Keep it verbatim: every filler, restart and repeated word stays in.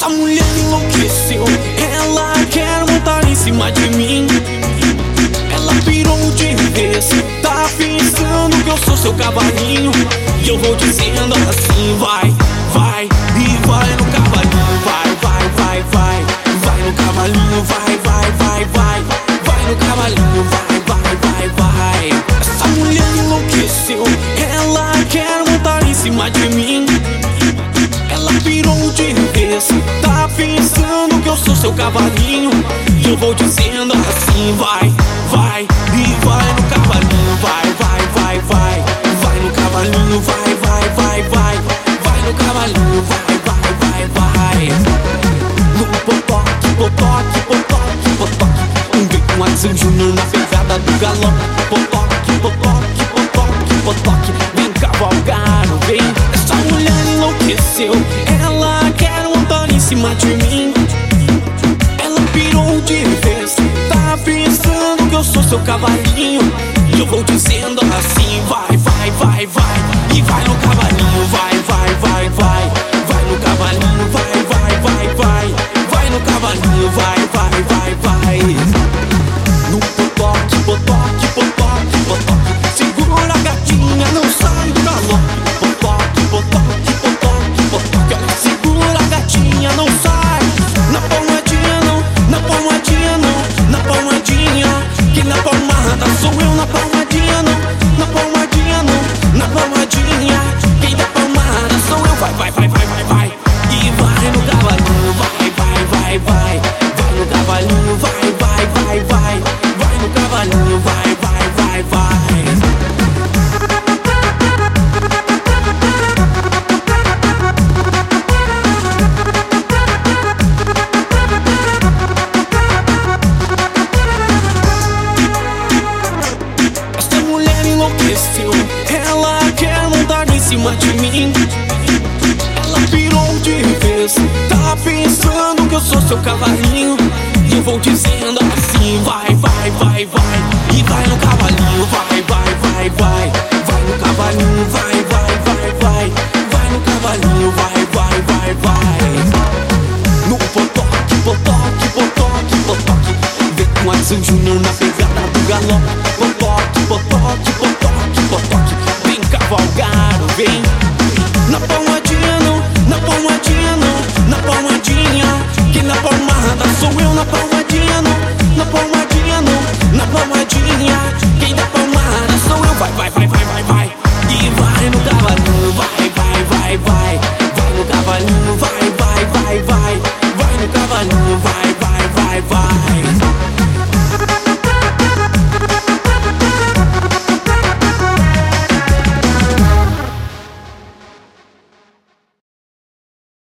Essa mulher enlouqueceu, ela quer montar em cima de mim. Ela pirou de vez, tá pensando que eu sou seu cavalinho. E eu vou dizendo assim, vai, vai, e vai no cavalinho. Vai, vai, vai, vai, vai no cavalinho. Vai, vai, vai, vai, vai no cavalinho. Vai, vai, vai, vai. Essa mulher enlouqueceu, ela quer montar em cima de mim. Ela pirou de vez, tá pensando que eu sou seu cavalinho. E eu vou dizendo assim, vai, vai, e vai no cavalinho. Vai, vai, vai, vai, vai no cavalinho. Vai, vai, vai, vai, vai no cavalinho. Vai, vai, vai, vai. No potoque, potoque, potoque, potoque. Vem com Adson Júnior na pegada do galope. Potoque, potoque, potoque, potoque. Vem cavalgar, vem. Essa mulher enlouqueceu, ela quer montar em cima de mim. Ela pirou de vez, tá pensando que eu sou seu cavalinho. E eu vou dizendo assim, vai, vai, vai, vai, e vai no cavalinho. Vai, vai, vai, vai, vai no cavalinho. Vai, vai, vai, vai, vai no cavalinho. Vai, vai, vai, vai. No potoque, potoque, potoque, potoque. Segura a gatinha, não sai do galope. Potoque, potoque, potoque, potoque. Olha, segura a gatinha, não sai. Na palmadinha não, na palmadinha não, na palmadinha. Que na palmada sou eu, na palmadinha não, na palmadinha não, na palmadinha. Quem dá palmada sou eu. Vai, vai, vai, vai, vai, vai. E vai no cavalinho. Vai, vai, vai, vai, vai no cavalinho. Vai, vai, vai, vai, vai no cavalinho. Vai, vai, vai, vai. Essa mulher enlouqueceu, ela quer montar em cima de mim. Ela pirou de vez, tá pensando que eu sou seu cavalinho. E eu vou dizendo assim, vai, vai, vai, vai, e vai no cavalinho. Vai, vai, vai, vai, vai no cavalinho. Vai, vai, vai, vai, vai no cavalinho. Vai, vai, vai, vai. No potoque, potoque, potoque, potoque. Vem com Adson Júnior na pegada do galope. Potoque, potoque, potoque, potoque. Vem cavalgar, vem. Na palmadinha não, na palmadinha não, na palmadinha. Que na palmada sou eu, na palmadinha não, na palmadinha não, na palmadinha. Quem dá palmada sou eu. Vai, vai, vai, vai, vai, vai. E vai no cavalinho. Vai, vai, vai, vai, vai no cavalinho. Vai, vai, vai, vai, vai no cavalinho. Vai, vai, vai, vai.